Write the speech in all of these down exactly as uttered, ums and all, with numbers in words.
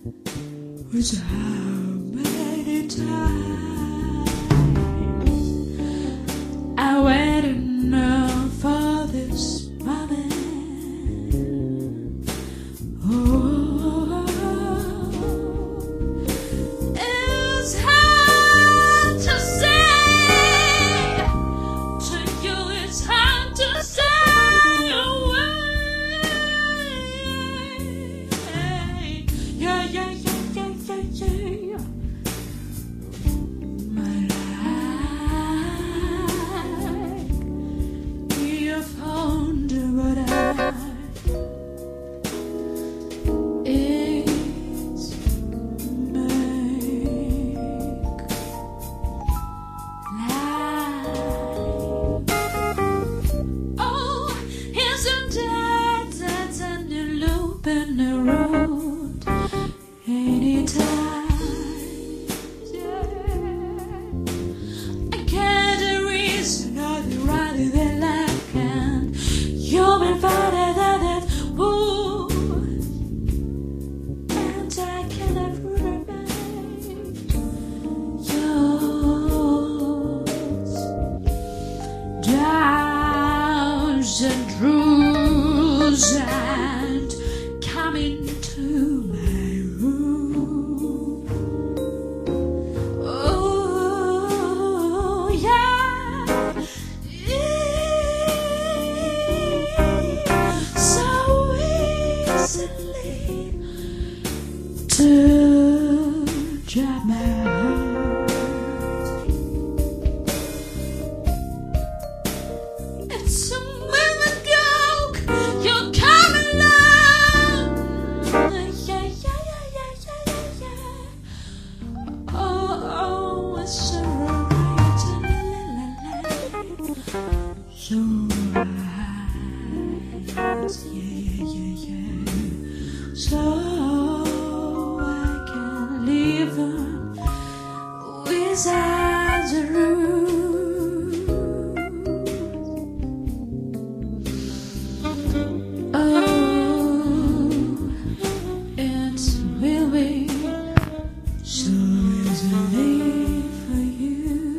was how many times I waited now for this moment. Oh, it's hard to say to you, it's hard to say away. Yeah, yeah, yeah. My life, you found what I is make life. Oh, here's a dead, dead, and a loop in the road. Anytime. You've been fighting that it would, and I cannot remain yours. Downs and drews and coming to my room. Oh, yeah. To drive my heart. It's a women joke. You're coming along. Yeah, yeah, yeah, yeah, yeah, yeah, yeah. Oh, oh, it's so right. So right. Yeah, yeah, yeah, yeah. So without the roof. Oh, it will be so easy for you.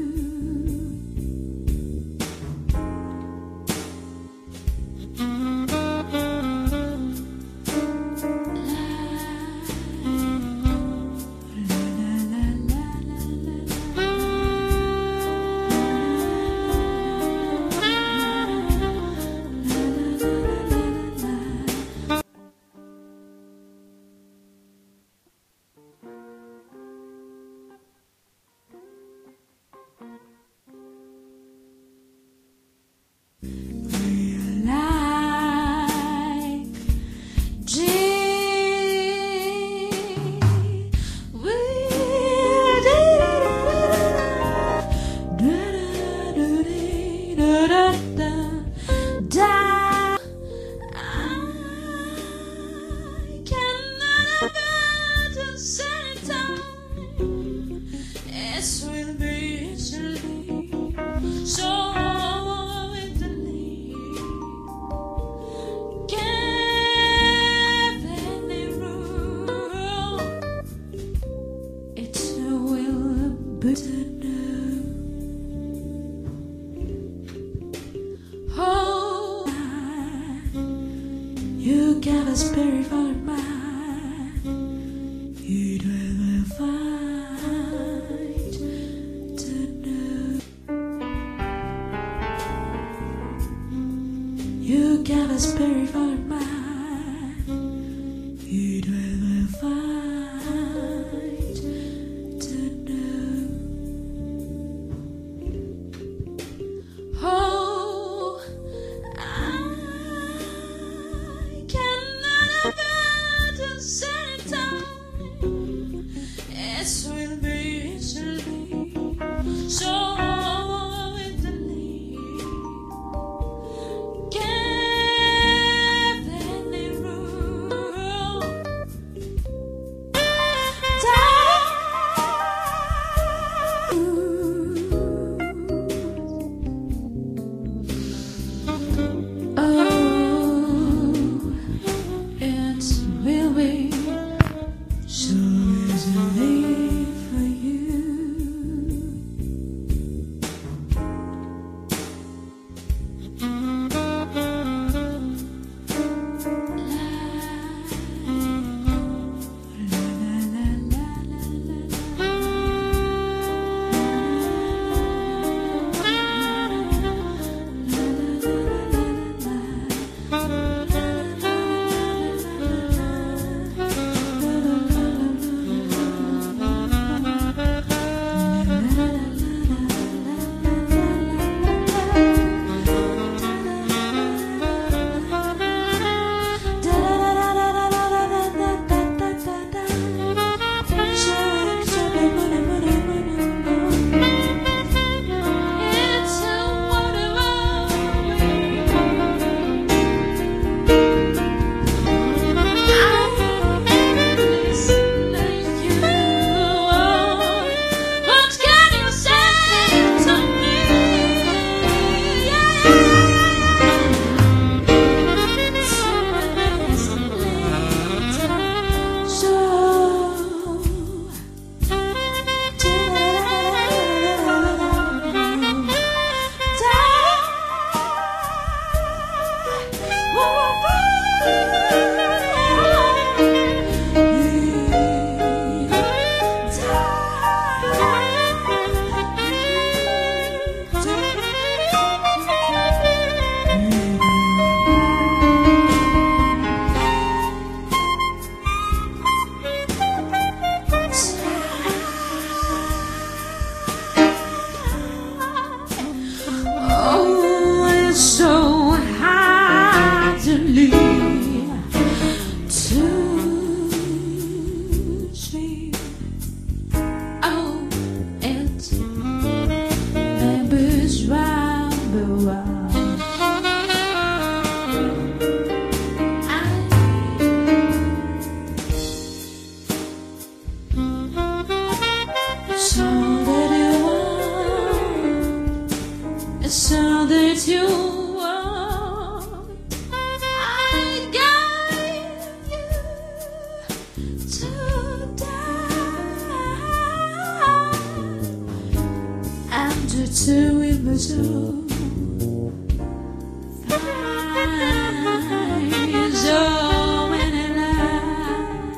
You got a spirit for mine. You'd rather fight to know. You got a spirit for mine. You'd rather fight to know. Oh, I cannot abandon any time. It will be easily so easily. Can saw that you were. I gave you to die, and the two we were so fine, so many like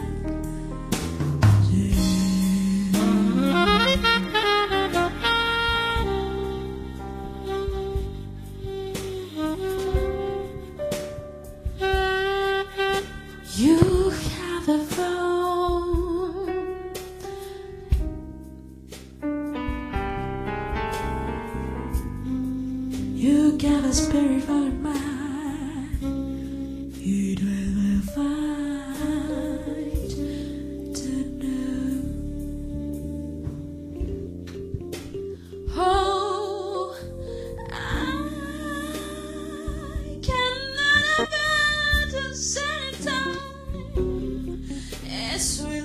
you have a phone. You got a spirit for mine. You'd rather fight to know. Oh, I cannot bear to say it down. It's